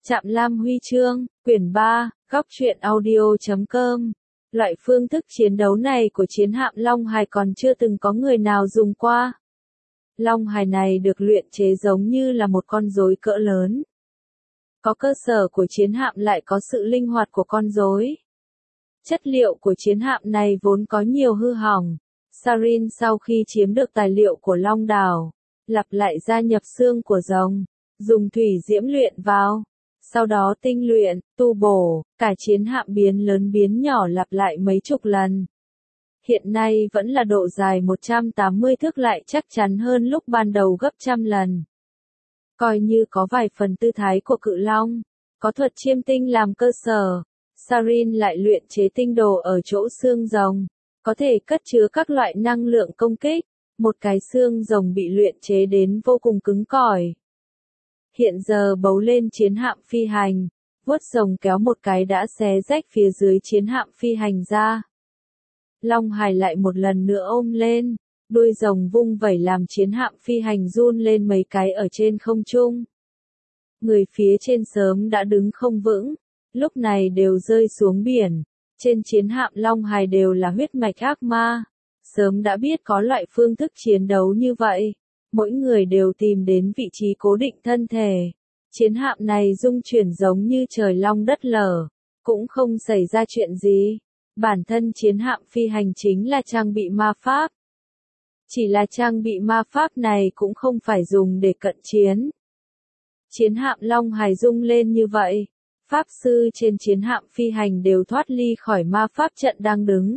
Trạm Lam Huy chương, quyển 3, góc truyện audio.com. Loại phương thức chiến đấu này của chiến hạm Long Hải còn chưa từng có người nào dùng qua. Long Hải này được luyện chế giống như là một con rối cỡ lớn. Có cơ sở của chiến hạm lại có sự linh hoạt của con rối. Chất liệu của chiến hạm này vốn có nhiều hư hỏng. Sarin sau khi chiếm được tài liệu của Long Đảo, lặp lại gia nhập xương của rồng, dùng thủy diễm luyện vào. Sau đó tinh luyện, tu bổ, cả chiến hạm biến lớn biến nhỏ lặp lại mấy chục lần. Hiện nay vẫn là độ dài 180 thước lại chắc chắn hơn lúc ban đầu gấp trăm lần. Coi như có vài phần tư thái của cự long, có thuật chiêm tinh làm cơ sở, Sarin lại luyện chế tinh đồ ở chỗ xương rồng, có thể cất chứa các loại năng lượng công kích, một cái xương rồng bị luyện chế đến vô cùng cứng cỏi. Hiện giờ bấu lên chiến hạm phi hành, vuốt rồng kéo một cái đã xé rách phía dưới chiến hạm phi hành ra. Long Hải lại một lần nữa ôm lên, đuôi rồng vung vẩy làm chiến hạm phi hành run lên mấy cái ở trên không trung. Người phía trên sớm đã đứng không vững, lúc này đều rơi xuống biển. Trên chiến hạm Long Hải đều là huyết mạch ác ma, sớm đã biết có loại phương thức chiến đấu như vậy. Mỗi người đều tìm đến vị trí cố định thân thể. Chiến hạm này rung chuyển giống như trời long đất lở, cũng không xảy ra chuyện gì. Bản thân chiến hạm phi hành chính là trang bị ma pháp. Chỉ là trang bị ma pháp này cũng không phải dùng để cận chiến. Chiến hạm Long Hải rung lên như vậy, pháp sư trên chiến hạm phi hành đều thoát ly khỏi ma pháp trận đang đứng.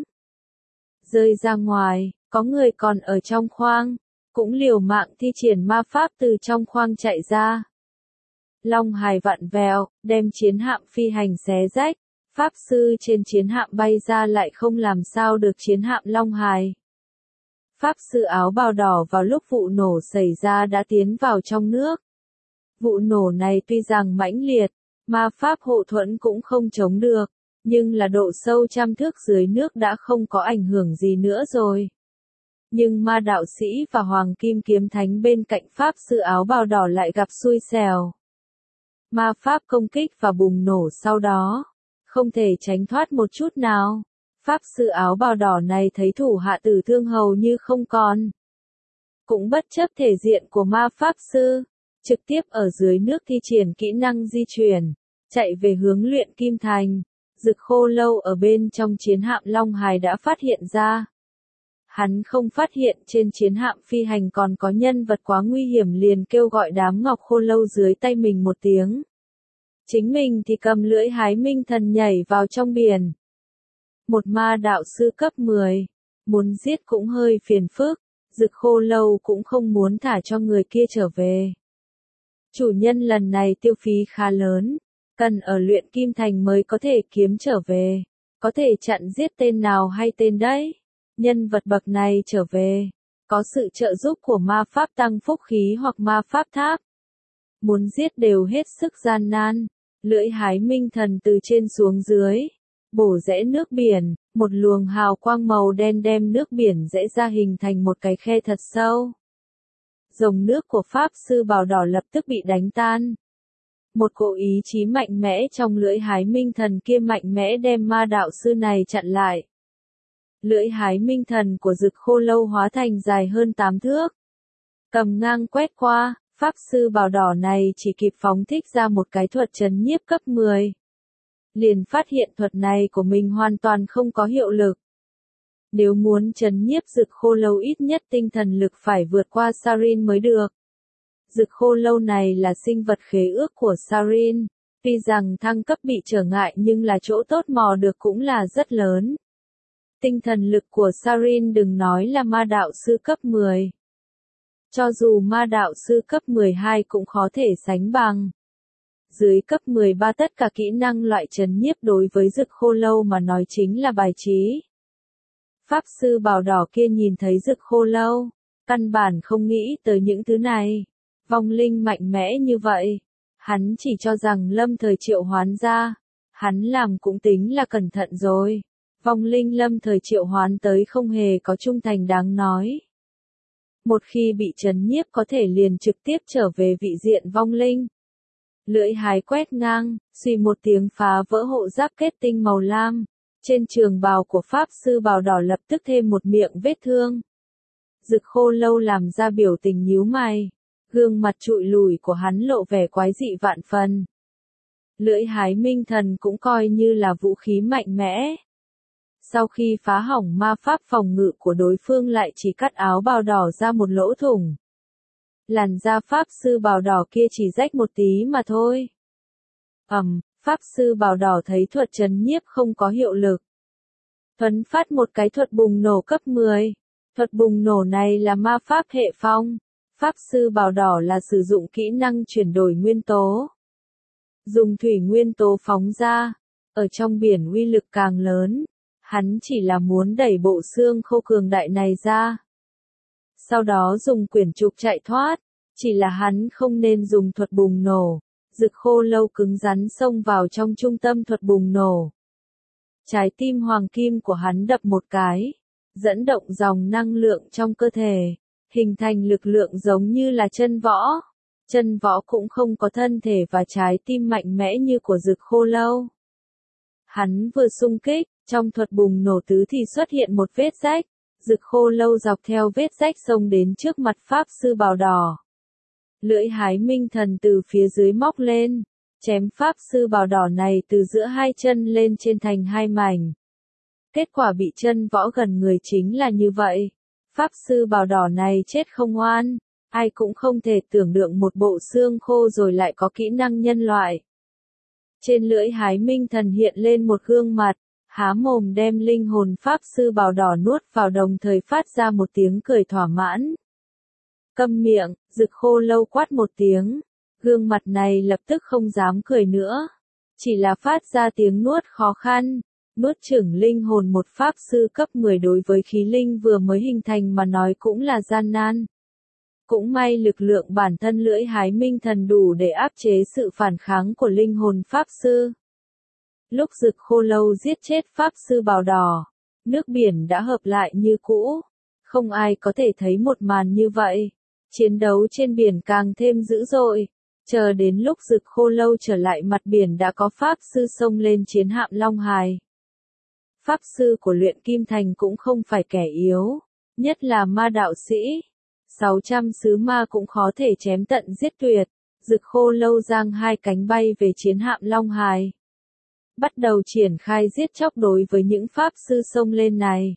Rơi ra ngoài, có người còn ở trong khoang, cũng liều mạng thi triển ma pháp từ trong khoang chạy ra. Long Hải vặn vẹo, đem chiến hạm phi hành xé rách, pháp sư trên chiến hạm bay ra lại không làm sao được chiến hạm Long Hải. Pháp sư áo bào đỏ vào lúc vụ nổ xảy ra đã tiến vào trong nước. Vụ nổ này tuy rằng mãnh liệt, ma pháp hộ thuẫn cũng không chống được, nhưng là độ sâu trăm thước dưới nước đã không có ảnh hưởng gì nữa rồi. Nhưng ma đạo sĩ và hoàng kim kiếm thánh bên cạnh pháp sư áo bào đỏ lại gặp xui xẻo. Ma pháp công kích và bùng nổ sau đó, không thể tránh thoát một chút nào. Pháp sư áo bào đỏ này thấy thủ hạ tử thương hầu như không còn. Cũng bất chấp thể diện của ma pháp sư, trực tiếp ở dưới nước thi triển kỹ năng di chuyển, chạy về hướng luyện kim thành. Dực Khô Lâu ở bên trong chiến hạm Long Hải đã phát hiện ra. Hắn không phát hiện trên chiến hạm phi hành còn có nhân vật quá nguy hiểm liền kêu gọi đám ngọc khô lâu dưới tay mình một tiếng. Chính mình thì cầm lưỡi hái minh thần nhảy vào trong biển. Một ma đạo sư cấp 10, muốn giết cũng hơi phiền phức, Dực Khô Lâu cũng không muốn thả cho người kia trở về. Chủ nhân lần này tiêu phí khá lớn, cần ở luyện kim thành mới có thể kiếm trở về, có thể chặn giết tên nào hay tên đấy. Nhân vật bậc này trở về, có sự trợ giúp của ma pháp tăng phúc khí hoặc ma pháp tháp. Muốn giết đều hết sức gian nan, lưỡi hái minh thần từ trên xuống dưới, bổ rẽ nước biển, một luồng hào quang màu đen đem nước biển rẽ ra hình thành một cái khe thật sâu. Dòng nước của pháp sư bào đỏ lập tức bị đánh tan. Một cỗ ý chí mạnh mẽ trong lưỡi hái minh thần kia mạnh mẽ đem ma đạo sư này chặn lại. Lưỡi hái minh thần của Dực Khô Lâu hóa thành dài hơn 8 thước. Cầm ngang quét qua, pháp sư bào đỏ này chỉ kịp phóng thích ra một cái thuật trấn nhiếp cấp 10. Liền phát hiện thuật này của mình hoàn toàn không có hiệu lực. Nếu muốn trấn nhiếp Dực Khô Lâu ít nhất tinh thần lực phải vượt qua Sarin mới được. Dực Khô Lâu này là sinh vật khế ước của Sarin, tuy rằng thăng cấp bị trở ngại nhưng là chỗ tốt mò được cũng là rất lớn. Tinh thần lực của Sarin đừng nói là ma đạo sư cấp 10. Cho dù ma đạo sư cấp 12 cũng khó thể sánh bằng. Dưới cấp 13 tất cả kỹ năng loại trấn nhiếp đối với Dực Khô Lâu mà nói chính là bài trí. Pháp sư bào đỏ kia nhìn thấy Dực Khô Lâu, căn bản không nghĩ tới những thứ này. Vong linh mạnh mẽ như vậy, hắn chỉ cho rằng lâm thời triệu hoán ra, hắn làm cũng tính là cẩn thận rồi. Vong linh lâm thời triệu hoán tới không hề có trung thành đáng nói. Một khi bị trấn nhiếp có thể liền trực tiếp trở về vị diện vong linh. Lưỡi hái quét ngang, suy một tiếng phá vỡ hộ giáp kết tinh màu lam. Trên trường bào của Pháp Sư Bào Đỏ lập tức thêm một miệng vết thương. Dực Khô Lâu làm ra biểu tình nhíu mày. Gương mặt trụi lùi của hắn lộ vẻ quái dị vạn phần. Lưỡi hái minh thần cũng coi như là vũ khí mạnh mẽ. Sau khi phá hỏng ma pháp phòng ngự của đối phương lại chỉ cắt áo bào đỏ ra một lỗ thủng. Làn da Pháp Sư Bào Đỏ kia chỉ rách một tí mà thôi. Pháp Sư Bào Đỏ thấy thuật trấn nhiếp không có hiệu lực. Thuấn phát một cái thuật bùng nổ cấp 10. Thuật bùng nổ này là ma pháp hệ phong. Pháp Sư Bào Đỏ là sử dụng kỹ năng chuyển đổi nguyên tố. Dùng thủy nguyên tố phóng ra. Ở trong biển uy lực càng lớn. Hắn chỉ là muốn đẩy bộ xương khô cường đại này ra. Sau đó dùng quyển trục chạy thoát. Chỉ là hắn không nên dùng thuật bùng nổ. Dực Khô Lâu cứng rắn xông vào trong trung tâm thuật bùng nổ. Trái tim hoàng kim của hắn đập một cái. Dẫn động dòng năng lượng trong cơ thể. Hình thành lực lượng giống như là chân võ. Chân võ cũng không có thân thể và trái tim mạnh mẽ như của Dực Khô Lâu. Hắn vừa xung kích, trong thuật bùng nổ tứ thì xuất hiện một vết rách. Dực Khô Lâu dọc theo vết rách xông đến trước mặt Pháp Sư Bào Đỏ. Lưỡi hái minh thần từ phía dưới móc lên, chém Pháp Sư Bào Đỏ này từ giữa hai chân lên trên thành hai mảnh. Kết quả bị chân võ gần người chính là như vậy. Pháp Sư Bào Đỏ này chết không oan, ai cũng không thể tưởng tượng một bộ xương khô rồi lại có kỹ năng nhân loại. Trên lưỡi hái minh thần hiện lên một gương mặt, há mồm đem linh hồn Pháp Sư Bào Đỏ nuốt vào đồng thời phát ra một tiếng cười thỏa mãn. Câm miệng, Dực Khô Lâu quát một tiếng. Gương mặt này lập tức không dám cười nữa. Chỉ là phát ra tiếng nuốt khó khăn. Nuốt chửng linh hồn một Pháp Sư cấp 10 đối với khí linh vừa mới hình thành mà nói cũng là gian nan. Cũng may lực lượng bản thân lưỡi hái minh thần đủ để áp chế sự phản kháng của linh hồn Pháp Sư. Lúc Dực Khô Lâu giết chết Pháp Sư Bào Đỏ, nước biển đã hợp lại như cũ. Không ai có thể thấy một màn như vậy. Chiến đấu trên biển càng thêm dữ dội. Chờ đến lúc Dực Khô Lâu trở lại mặt biển đã có Pháp Sư xông lên chiến hạm Long Hài. Pháp Sư của luyện kim thành cũng không phải kẻ yếu. Nhất là ma đạo sĩ. 600 sứ ma cũng khó thể chém tận giết tuyệt. Dực Khô Lâu giang hai cánh bay về chiến hạm Long Hài. Bắt đầu triển khai giết chóc đối với những Pháp Sư xông lên này.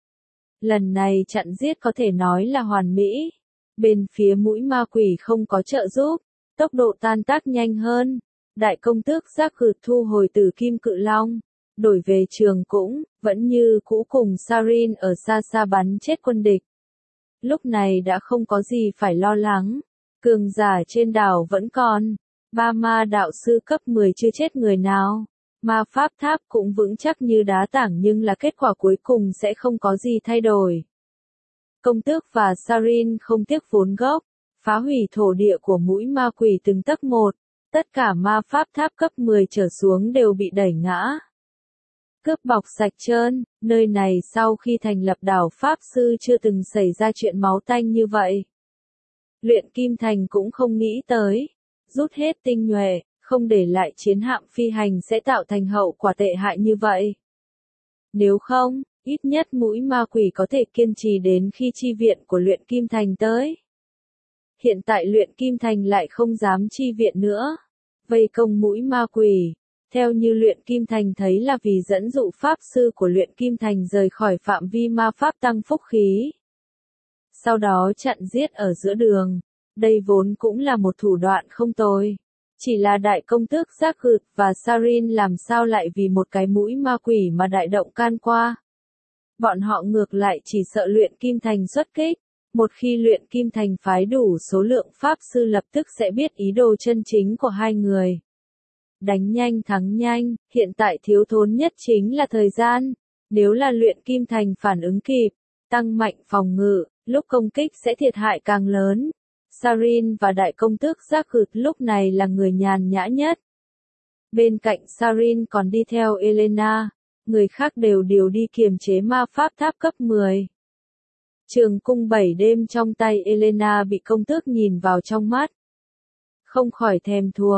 Lần này chặn giết có thể nói là hoàn mỹ. Bên phía mũi ma quỷ không có trợ giúp, tốc độ tan tác nhanh hơn. Đại công tước giác gửt thu hồi từ kim cự long, đổi về trường cũng, vẫn như cũ cùng Sarin ở xa xa bắn chết quân địch. Lúc này đã không có gì phải lo lắng, cường giả trên đảo vẫn còn, 3 ma đạo sư cấp 10 chưa chết người nào. Ma pháp tháp cũng vững chắc như đá tảng nhưng là kết quả cuối cùng sẽ không có gì thay đổi. Công tước và Sarin không tiếc vốn gốc, phá hủy thổ địa của mũi ma quỷ từng tấc một, tất cả ma pháp tháp cấp 10 trở xuống đều bị đẩy ngã. Cướp bọc sạch trơn, nơi này sau khi thành lập đảo Pháp Sư chưa từng xảy ra chuyện máu tanh như vậy. Luyện kim thành cũng không nghĩ tới, rút hết tinh nhuệ, không để lại chiến hạm phi hành sẽ tạo thành hậu quả tệ hại như vậy. Nếu không, ít nhất mũi ma quỷ có thể kiên trì đến khi chi viện của luyện kim thành tới. Hiện tại luyện kim thành lại không dám chi viện nữa. Vây công mũi ma quỷ. Theo như luyện kim thành thấy là vì dẫn dụ Pháp Sư của luyện kim thành rời khỏi phạm vi ma pháp tăng phúc khí. Sau đó chặn giết ở giữa đường. Đây vốn cũng là một thủ đoạn không tồi. Chỉ là đại công tước giác gửt và Sarin làm sao lại vì một cái mũi ma quỷ mà đại động can qua. Bọn họ ngược lại chỉ sợ luyện kim thành xuất kích. Một khi luyện kim thành phái đủ số lượng Pháp Sư lập tức sẽ biết ý đồ chân chính của hai người. Đánh nhanh thắng nhanh, hiện tại thiếu thốn nhất chính là thời gian. Nếu là luyện kim thành phản ứng kịp, tăng mạnh phòng ngự, lúc công kích sẽ thiệt hại càng lớn. Sarin và đại công tước giác gửt lúc này là người nhàn nhã nhất. Bên cạnh Sarin còn đi theo Elena, người khác đều đi kiềm chế ma pháp tháp cấp 10. Trường cung 7 đêm trong tay Elena bị công tước nhìn vào trong mắt. Không khỏi thèm thuồng,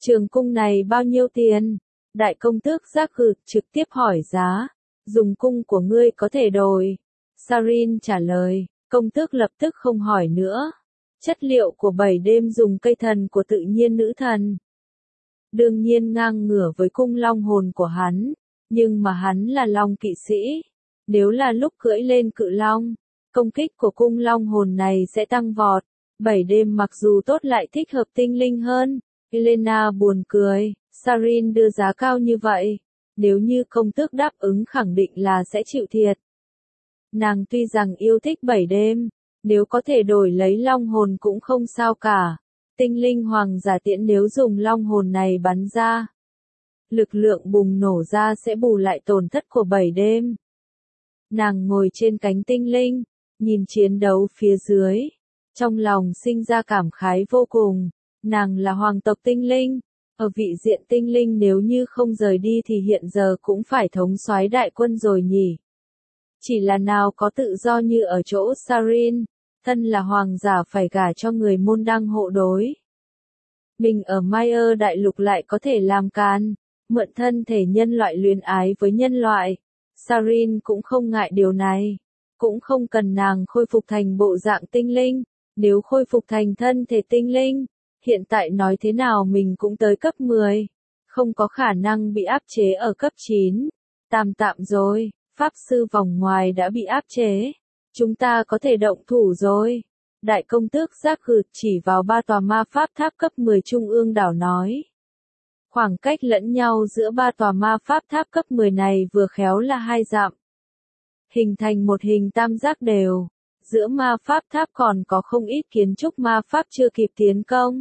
Trường cung này bao nhiêu tiền? Đại công tước Giác Gực trực tiếp hỏi giá. Dùng cung của ngươi có thể đổi. Sarin trả lời, công tước lập tức không hỏi nữa. Chất liệu của 7 đêm dùng cây thần của tự nhiên nữ thần. Đương nhiên ngang ngửa với cung long hồn của hắn, nhưng mà hắn là long kỵ sĩ. Nếu là lúc cưỡi lên cự long, công kích của cung long hồn này sẽ tăng vọt. 7 đêm mặc dù tốt lại thích hợp tinh linh hơn. Elena buồn cười, Sarin đưa giá cao như vậy. Nếu như công tước đáp ứng khẳng định là sẽ chịu thiệt. Nàng tuy rằng yêu thích 7 đêm, nếu có thể đổi lấy long hồn cũng không sao cả. Tinh linh hoàng giả tiễn nếu dùng long hồn này bắn ra, lực lượng bùng nổ ra sẽ bù lại tổn thất của 7 đêm. Nàng ngồi trên cánh tinh linh, nhìn chiến đấu phía dưới, trong lòng sinh ra cảm khái vô cùng. Nàng là hoàng tộc tinh linh, ở vị diện tinh linh nếu như không rời đi thì hiện giờ cũng phải thống soái đại quân rồi nhỉ. Chỉ là nào có tự do như ở chỗ Sarin, thân là hoàng giả phải gả cho người môn đăng hộ đối. Mình ở Mayer đại lục lại có thể làm can, mượn thân thể nhân loại luyến ái với nhân loại. Sarin cũng không ngại điều này, cũng không cần nàng khôi phục thành bộ dạng tinh linh, nếu khôi phục thành thân thể tinh linh, hiện tại nói thế nào mình cũng tới cấp 10, không có khả năng bị áp chế ở cấp 9. Tạm rồi, pháp sư vòng ngoài đã bị áp chế, chúng ta có thể động thủ rồi. Đại công tước Giác Gực chỉ vào 3 tòa ma pháp tháp cấp 10 trung ương đảo nói. Khoảng cách lẫn nhau giữa 3 tòa ma pháp tháp cấp 10 này vừa khéo là 2 dặm. Hình thành một hình tam giác đều. Giữa ma pháp tháp còn có không ít kiến trúc ma pháp chưa kịp tiến công.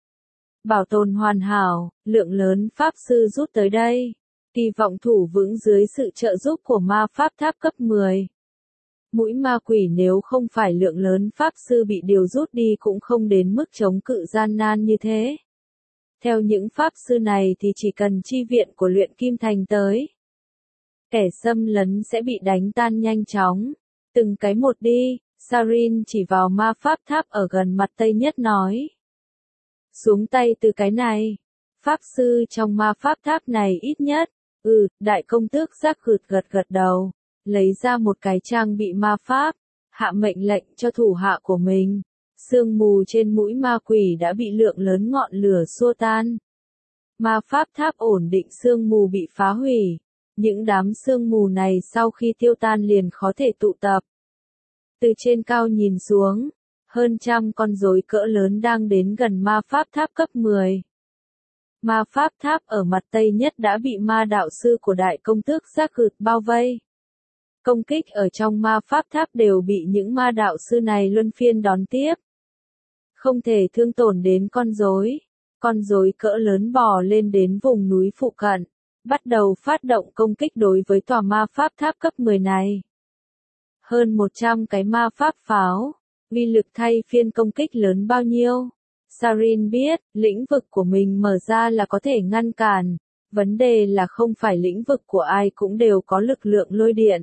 Bảo tồn hoàn hảo, lượng lớn pháp sư rút tới đây. Kỳ vọng thủ vững dưới sự trợ giúp của ma pháp tháp cấp 10. Mũi ma quỷ nếu không phải lượng lớn pháp sư bị điều rút đi cũng không đến mức chống cự gian nan như thế. Theo những pháp sư này thì chỉ cần chi viện của luyện kim thành tới, kẻ xâm lấn sẽ bị đánh tan nhanh chóng. Từng cái một đi, Sarin chỉ vào ma pháp tháp ở gần mặt tây nhất nói. Xuống tay từ cái này. Pháp sư trong ma pháp tháp này ít nhất. Đại công tước Giác Gực gật đầu, lấy ra một cái trang bị ma pháp, hạ mệnh lệnh cho thủ hạ của mình. Sương mù trên mũi ma quỷ đã bị lượng lớn ngọn lửa xua tan. Ma pháp tháp ổn định sương mù bị phá hủy. Những đám sương mù này sau khi tiêu tan liền khó thể tụ tập. Từ trên cao nhìn xuống, hơn trăm con rối cỡ lớn đang đến gần ma pháp tháp cấp 10. Ma pháp tháp ở mặt tây nhất đã bị ma đạo sư của đại công tước Giác Gực bao vây. Công kích ở trong ma pháp tháp đều bị những ma đạo sư này luân phiên đón tiếp. Không thể thương tổn đến con rối. Con rối cỡ lớn bò lên đến vùng núi phụ cận, bắt đầu phát động công kích đối với tòa ma pháp tháp cấp 10 này. Hơn 100 cái ma pháp pháo, uy lực thay phiên công kích lớn bao nhiêu. Sarin biết, lĩnh vực của mình mở ra là có thể ngăn cản, vấn đề là không phải lĩnh vực của ai cũng đều có lực lượng lôi điện.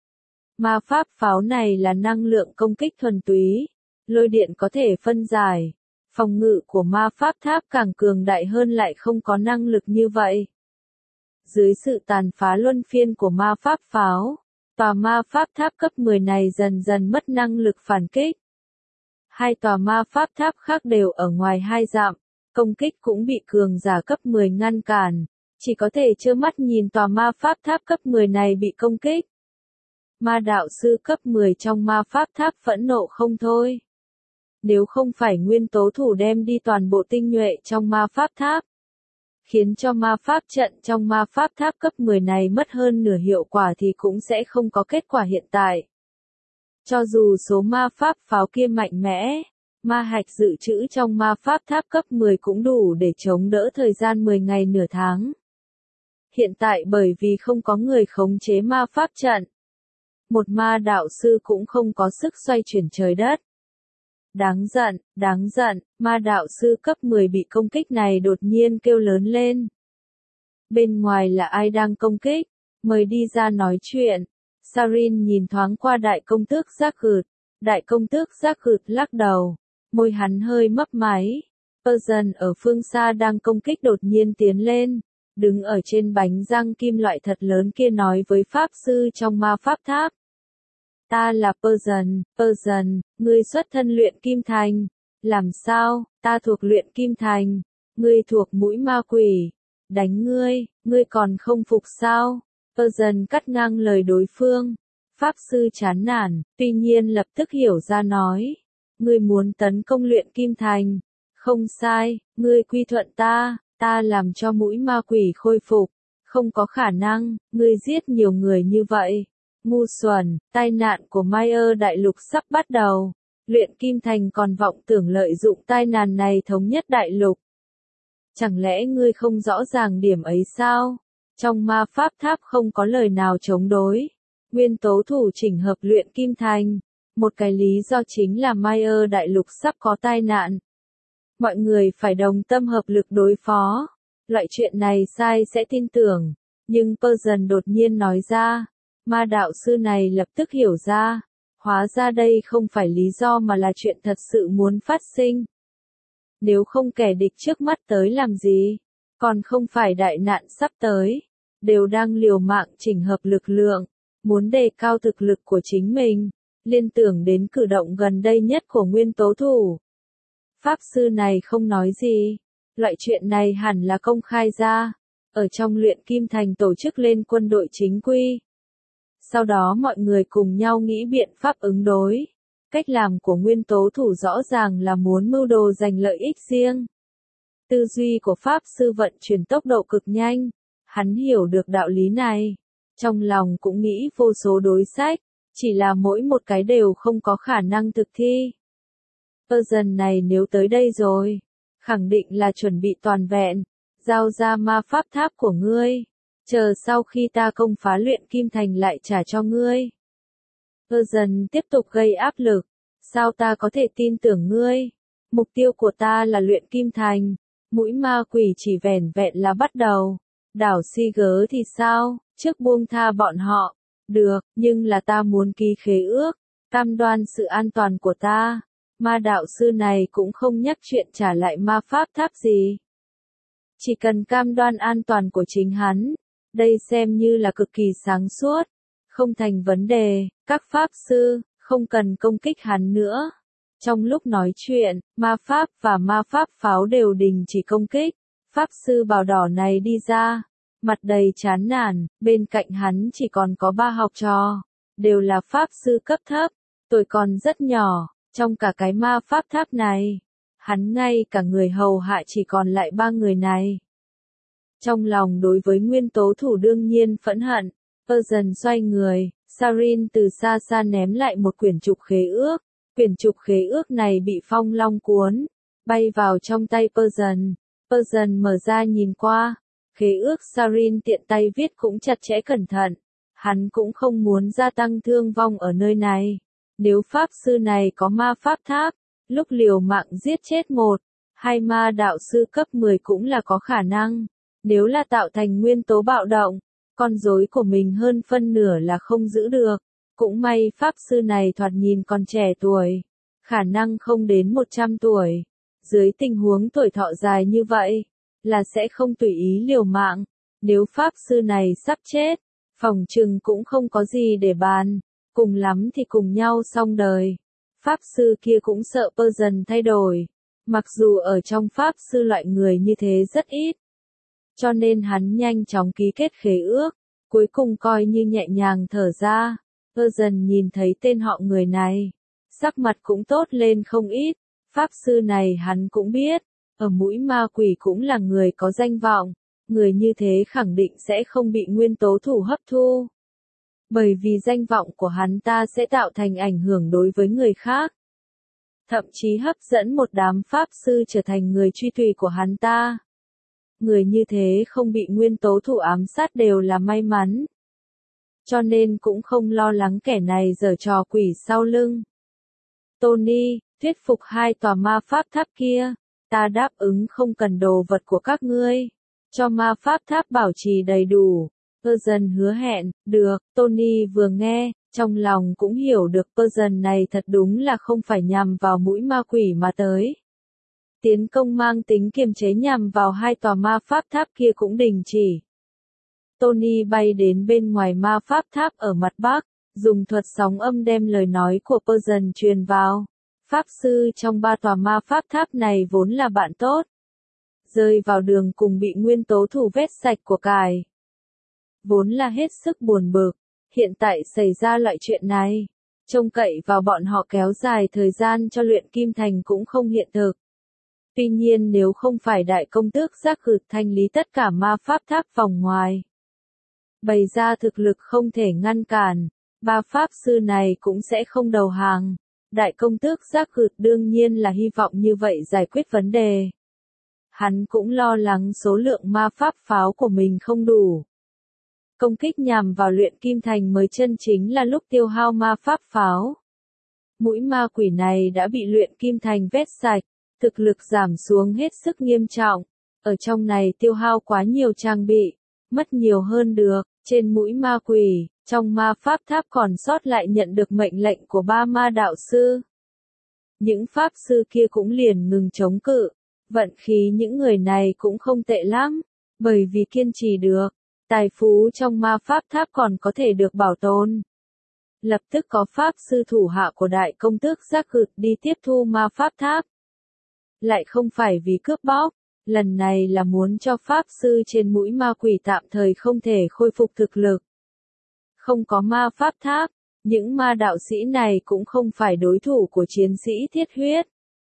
Ma pháp pháo này là năng lượng công kích thuần túy, lôi điện có thể phân giải, phòng ngự của ma pháp tháp càng cường đại hơn lại không có năng lực như vậy. Dưới sự tàn phá luân phiên của ma pháp pháo, tòa ma pháp tháp cấp 10 này dần dần mất năng lực phản kích. Hai tòa ma pháp tháp khác đều ở ngoài 2 dặm, công kích cũng bị cường giả cấp 10 ngăn cản, chỉ có thể trơ mắt nhìn tòa ma pháp tháp cấp 10 này bị công kích. Ma đạo sư cấp 10 trong ma pháp tháp phẫn nộ không thôi. Nếu không phải nguyên tố thủ đem đi toàn bộ tinh nhuệ trong ma pháp tháp, khiến cho ma pháp trận trong ma pháp tháp cấp 10 này mất hơn nửa hiệu quả thì cũng sẽ không có kết quả hiện tại. Cho dù số ma pháp pháo kia mạnh mẽ, ma hạch dự trữ trong ma pháp tháp cấp 10 cũng đủ để chống đỡ thời gian 10 ngày nửa tháng. Hiện tại bởi vì không có người khống chế ma pháp trận, một ma đạo sư cũng không có sức xoay chuyển trời đất. Đáng giận, ma đạo sư cấp 10 bị công kích này đột nhiên kêu lớn lên. Bên ngoài là ai đang công kích? Mời đi ra nói chuyện. Sarin nhìn thoáng qua đại công tước Giác Gực. Đại công tước Giác Gực lắc đầu. Môi hắn hơi mấp máy. Persian ở phương xa đang công kích đột nhiên tiến lên, đứng ở trên bánh răng kim loại thật lớn kia nói với Pháp Sư trong ma Pháp Tháp. Ta là Persian, ngươi xuất thân luyện kim thành. Làm sao, ta thuộc luyện kim thành, ngươi thuộc mũi ma quỷ. Đánh ngươi còn không phục sao? Persian cắt ngang lời đối phương. Pháp Sư chán nản, tuy nhiên lập tức hiểu ra nói. Ngươi muốn tấn công luyện kim thành. Không sai, ngươi quy thuận ta làm cho mũi ma quỷ khôi phục. Không có khả năng, ngươi giết nhiều người như vậy. Ngu xuẩn, tai nạn của Mayer đại lục sắp bắt đầu. Luyện kim thành còn vọng tưởng lợi dụng tai nạn này thống nhất đại lục. Chẳng lẽ ngươi không rõ ràng điểm ấy sao? Trong ma Pháp Tháp không có lời nào chống đối. Nguyên tố thủ chỉnh hợp luyện kim thành. Một cái lý do chính là Mayer đại lục sắp có tai nạn. Mọi người phải đồng tâm hợp lực đối phó. Loại chuyện này sai sẽ tin tưởng. Nhưng Persian đột nhiên nói ra. Ma đạo sư này lập tức hiểu ra. Hóa ra đây không phải lý do mà là chuyện thật sự muốn phát sinh. Nếu không kẻ địch trước mắt tới làm gì? Còn không phải đại nạn sắp tới. Đều đang liều mạng chỉnh hợp lực lượng. Muốn đề cao thực lực của chính mình. Liên tưởng đến cử động gần đây nhất của nguyên tố thủ. Pháp sư này không nói gì. Loại chuyện này hẳn là công khai ra. Ở trong luyện kim thành tổ chức lên quân đội chính quy. Sau đó mọi người cùng nhau nghĩ biện pháp ứng đối. Cách làm của nguyên tố thủ rõ ràng là muốn mưu đồ giành lợi ích riêng. Tư duy của Pháp sư vận chuyển tốc độ cực nhanh. Hắn hiểu được đạo lý này. Trong lòng cũng nghĩ vô số đối sách. Chỉ là mỗi một cái đều không có khả năng thực thi. Persian này nếu tới đây rồi. Khẳng định là chuẩn bị toàn vẹn. Giao ra ma Pháp Tháp của ngươi. Chờ sau khi ta công phá luyện kim thành lại trả cho ngươi. Persian tiếp tục gây áp lực. Sao ta có thể tin tưởng ngươi? Mục tiêu của ta là luyện kim thành. Mũi ma quỷ chỉ vẻn vẹn là bắt đầu. Đảo Siger thì sao? Trước buông tha bọn họ. Được, nhưng là ta muốn ký khế ước. Cam đoan sự an toàn của ta. Ma đạo sư này cũng không nhắc chuyện trả lại ma Pháp Tháp gì. Chỉ cần cam đoan an toàn của chính hắn. Đây xem như là cực kỳ sáng suốt. Không thành vấn đề, các Pháp sư, không cần công kích hắn nữa. Trong lúc nói chuyện, ma Pháp và ma Pháp pháo đều đình chỉ công kích. Pháp sư bào đỏ này đi ra. Mặt đầy chán nản, bên cạnh hắn chỉ còn có 3 học trò. Đều là Pháp sư cấp thấp. Tuổi còn rất nhỏ, trong cả cái ma Pháp Tháp này. Hắn ngay cả người hầu hạ chỉ còn lại 3 người này. Trong lòng đối với nguyên tố thủ đương nhiên phẫn hận, Persian xoay người, Sarin từ xa xa ném lại một quyển trục khế ước. Quyển trục khế ước này bị phong long cuốn, bay vào trong tay Persian. Persian mở ra nhìn qua, khế ước Sarin tiện tay viết cũng chặt chẽ cẩn thận. Hắn cũng không muốn gia tăng thương vong ở nơi này. Nếu Pháp sư này có ma Pháp Tháp, lúc liều mạng giết chết 1, 2 ma đạo sư cấp 10 cũng là có khả năng. Nếu là tạo thành nguyên tố bạo động, con rối của mình hơn phân nửa là không giữ được. Cũng may Pháp sư này thoạt nhìn còn trẻ tuổi. Khả năng không đến 100 tuổi. Dưới tình huống tuổi thọ dài như vậy, là sẽ không tùy ý liều mạng. Nếu Pháp sư này sắp chết, phỏng chừng cũng không có gì để bàn. Cùng lắm thì cùng nhau xong đời. Pháp sư kia cũng sợ Persian thay đổi. Mặc dù ở trong Pháp sư loại người như thế rất ít. Cho nên hắn nhanh chóng ký kết khế ước. Cuối cùng coi như nhẹ nhàng thở ra. Persian nhìn thấy tên họ người này. Sắc mặt cũng tốt lên không ít. Pháp sư này hắn cũng biết. Ở mũi ma quỷ cũng là người có danh vọng. Người như thế khẳng định sẽ không bị nguyên tố thủ hấp thu. Bởi vì danh vọng của hắn ta sẽ tạo thành ảnh hưởng đối với người khác. Thậm chí hấp dẫn một đám Pháp sư trở thành người truy tùy của hắn ta. Người như thế không bị nguyên tố thủ ám sát đều là may mắn. Cho nên cũng không lo lắng kẻ này giở trò quỷ sau lưng. Tony, thuyết phục 2 tòa ma Pháp Tháp kia. Ta đáp ứng không cần đồ vật của các ngươi. Cho ma Pháp Tháp bảo trì đầy đủ. Persian hứa hẹn, được. Tony vừa nghe, trong lòng cũng hiểu được Persian này thật đúng là không phải nhằm vào mũi ma quỷ mà tới. Tiến công mang tính kiềm chế nhằm vào hai tòa ma pháp tháp kia cũng đình chỉ. Tony bay đến bên ngoài ma pháp tháp ở mặt bắc, dùng thuật sóng âm đem lời nói của Persian truyền vào. Pháp sư trong ba tòa ma pháp tháp này vốn là bạn tốt. Rơi vào đường cùng bị nguyên tố thù vét sạch của cải. Vốn là hết sức buồn bực, hiện tại xảy ra loại chuyện này. Trông cậy vào bọn họ kéo dài thời gian cho luyện kim thành cũng không hiện thực. Tuy nhiên nếu không phải đại công tước giác khử thanh lý tất cả ma pháp tháp vòng ngoài, bày ra thực lực không thể ngăn cản, ba pháp sư này cũng sẽ không đầu hàng. Đại công tước giác khử đương nhiên là hy vọng như vậy giải quyết vấn đề. Hắn cũng lo lắng số lượng ma pháp pháo của mình không đủ. Công kích nhằm vào luyện kim thành mới chân chính là lúc tiêu hao ma pháp pháo. Mũi ma quỷ này đã bị luyện kim thành vét sạch, thực lực giảm xuống hết sức nghiêm trọng. Ở trong này tiêu hao quá nhiều trang bị, mất nhiều hơn được. Trên mũi ma quỷ, trong ma pháp tháp còn sót lại nhận được mệnh lệnh của ba ma đạo sư. Những pháp sư kia cũng liền ngừng chống cự. Vận khí những người này cũng không tệ lắm, bởi vì kiên trì được. Tài phú trong ma pháp tháp còn có thể được bảo tồn. Lập tức có pháp sư thủ hạ của đại công tước giác khử đi tiếp thu ma pháp tháp. Lại không phải vì cướp bóc, lần này là muốn cho pháp sư trên mũi ma quỷ tạm thời không thể khôi phục thực lực. Không có ma pháp tháp, những ma đạo sĩ này cũng không phải đối thủ của chiến sĩ thiết huyết.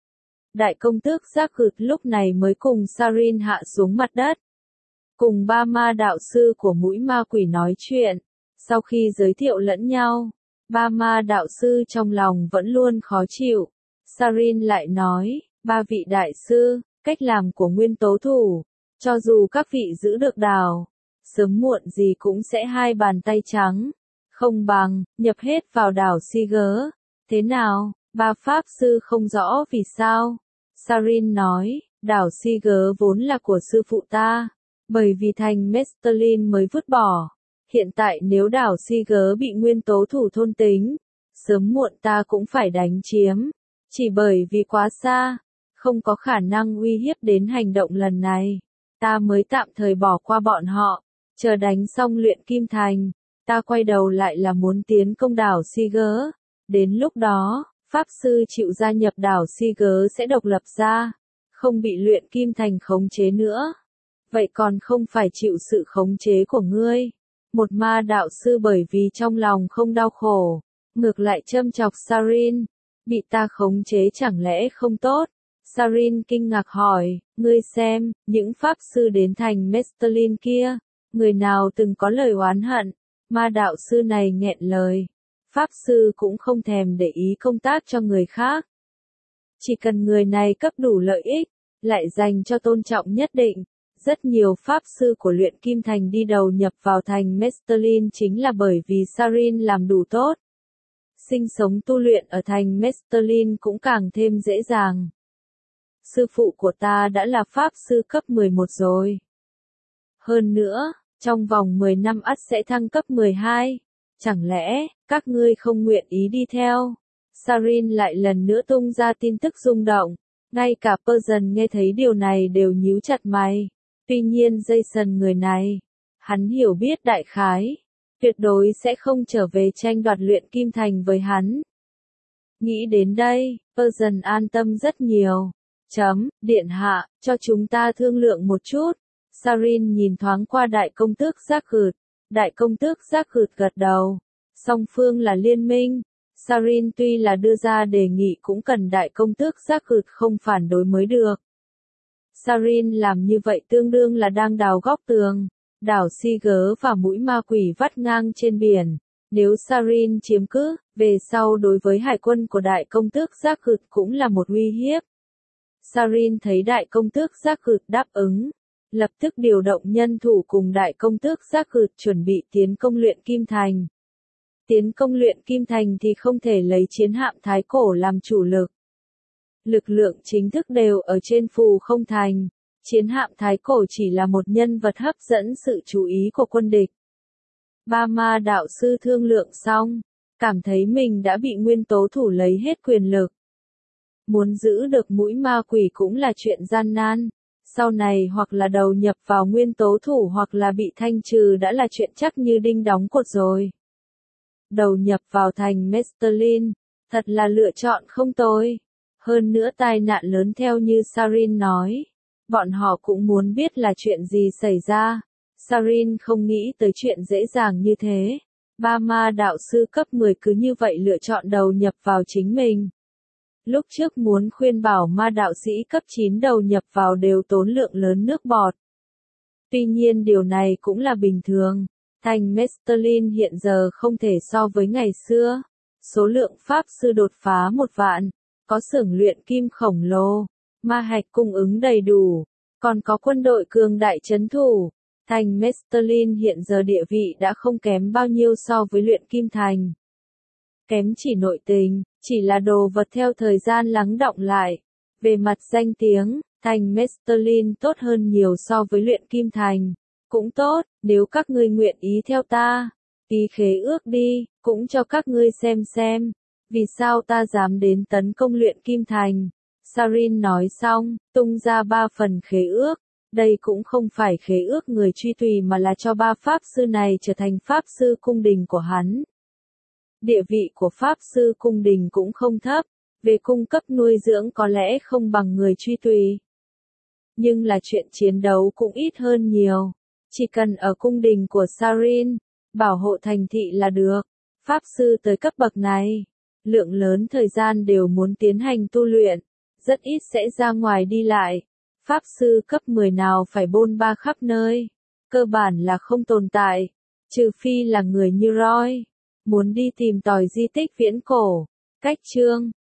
Đại công tước giác khử lúc này mới cùng Sarin hạ xuống mặt đất. Cùng ba ma đạo sư của mũi ma quỷ nói chuyện, sau khi giới thiệu lẫn nhau, ba ma đạo sư trong lòng vẫn luôn khó chịu. Sarin lại nói, ba vị đại sư, cách làm của nguyên tố thủ, cho dù các vị giữ được đảo, sớm muộn gì cũng sẽ hai bàn tay trắng, không bằng, nhập hết vào đảo Siger. Thế nào, ba pháp sư không rõ vì sao. Sarin nói, đảo Siger vốn là của sư phụ ta. Bởi vì thành Mestelin mới vứt bỏ. Hiện tại nếu đảo Siger bị nguyên tố thủ thôn tính, sớm muộn ta cũng phải đánh chiếm. Chỉ bởi vì quá xa, không có khả năng uy hiếp đến hành động lần này. Ta mới tạm thời bỏ qua bọn họ, chờ đánh xong luyện kim thành. Ta quay đầu lại là muốn tiến công đảo Siger. Đến lúc đó, pháp sư chịu gia nhập đảo Siger sẽ độc lập ra, không bị luyện kim thành khống chế nữa. Vậy còn không phải chịu sự khống chế của ngươi. Một ma đạo sư bởi vì trong lòng không đau khổ, ngược lại châm chọc Sarin. Bị ta khống chế chẳng lẽ không tốt? Sarin kinh ngạc hỏi, ngươi xem, những pháp sư đến thành Mestelin kia, người nào từng có lời oán hận? Ma đạo sư này nghẹn lời. Pháp sư cũng không thèm để ý công tác cho người khác. Chỉ cần người này cấp đủ lợi ích, lại dành cho tôn trọng nhất định. Rất nhiều pháp sư của luyện kim thành đi đầu nhập vào thành Mestelin chính là bởi vì Sarin làm đủ tốt. Sinh sống tu luyện ở thành Mestelin cũng càng thêm dễ dàng. Sư phụ của ta đã là pháp sư cấp 11 rồi. Hơn nữa, trong vòng 10 năm ắt sẽ thăng cấp 12. Chẳng lẽ, các ngươi không nguyện ý đi theo? Sarin lại lần nữa tung ra tin tức rung động. Ngay cả Persian nghe thấy điều này đều nhíu chặt mày. Tuy nhiên Jason người này, hắn hiểu biết đại khái, tuyệt đối sẽ không trở về tranh đoạt luyện kim thành với hắn. Nghĩ đến đây, Persian an tâm rất nhiều. Điện hạ, cho chúng ta thương lượng một chút. Sarin nhìn thoáng qua đại công tước giác khử. Đại công tước giác khử gật đầu. Song phương là liên minh. Sarin tuy là đưa ra đề nghị cũng cần đại công tước giác khử không phản đối mới được. Sarin làm như vậy tương đương là đang đào góc tường. Đảo Siger và mũi ma quỷ vắt ngang trên biển. Nếu Sarin chiếm cứ, về sau đối với hải quân của đại công tước giác khử cũng là một uy hiếp. Sarin thấy đại công tước giác khử đáp ứng, lập tức điều động nhân thủ cùng đại công tước giác khử chuẩn bị tiến công luyện kim thành. Tiến công luyện kim thành thì không thể lấy chiến hạm Thái Cổ làm chủ lực. Lực lượng chính thức đều ở trên phù không thành. Chiến hạm Thái Cổ chỉ là một nhân vật hấp dẫn sự chú ý của quân địch. Ba ma đạo sư thương lượng xong, cảm thấy mình đã bị nguyên tố thủ lấy hết quyền lực. Muốn giữ được mũi ma quỷ cũng là chuyện gian nan. Sau này hoặc là đầu nhập vào nguyên tố thủ hoặc là bị thanh trừ đã là chuyện chắc như đinh đóng cột rồi. Đầu nhập vào thành Mestelin, thật là lựa chọn không tồi. Hơn nữa tai nạn lớn theo như Sarin nói. Bọn họ cũng muốn biết là chuyện gì xảy ra. Sarin không nghĩ tới chuyện dễ dàng như thế. Ba ma đạo sư cấp 10 cứ như vậy lựa chọn đầu nhập vào chính mình. Lúc trước muốn khuyên bảo ma đạo sĩ cấp 9 đầu nhập vào đều tốn lượng lớn nước bọt. Tuy nhiên điều này cũng là bình thường. Thành Mestelin hiện giờ không thể so với ngày xưa. Số lượng pháp sư đột phá 1 vạn. Có xưởng luyện kim khổng lồ. Ma hạch cung ứng đầy đủ. Còn có quân đội cường đại trấn thủ. Thành Mestelin hiện giờ địa vị đã không kém bao nhiêu so với luyện kim thành. Kém chỉ nội tình, chỉ là đồ vật theo thời gian lắng đọng lại. Về mặt danh tiếng, thành Mestelin tốt hơn nhiều so với luyện kim thành. Cũng tốt, nếu các ngươi nguyện ý theo ta, ký khế ước đi, cũng cho các ngươi xem. Vì sao ta dám đến tấn công luyện kim thành. Sarin nói xong, tung ra 3 phần khế ước. Đây cũng không phải khế ước người truy tùy mà là cho 3 pháp sư này trở thành pháp sư cung đình của hắn. Địa vị của pháp sư cung đình cũng không thấp, về cung cấp nuôi dưỡng có lẽ không bằng người truy tùy. Nhưng là chuyện chiến đấu cũng ít hơn nhiều. Chỉ cần ở cung đình của Sarin, bảo hộ thành thị là được. Pháp sư tới cấp bậc này, lượng lớn thời gian đều muốn tiến hành tu luyện, rất ít sẽ ra ngoài đi lại. Pháp sư cấp 10 nào phải bôn ba khắp nơi, cơ bản là không tồn tại, trừ phi là người như Roy, muốn đi tìm tòi di tích viễn cổ. Cách chương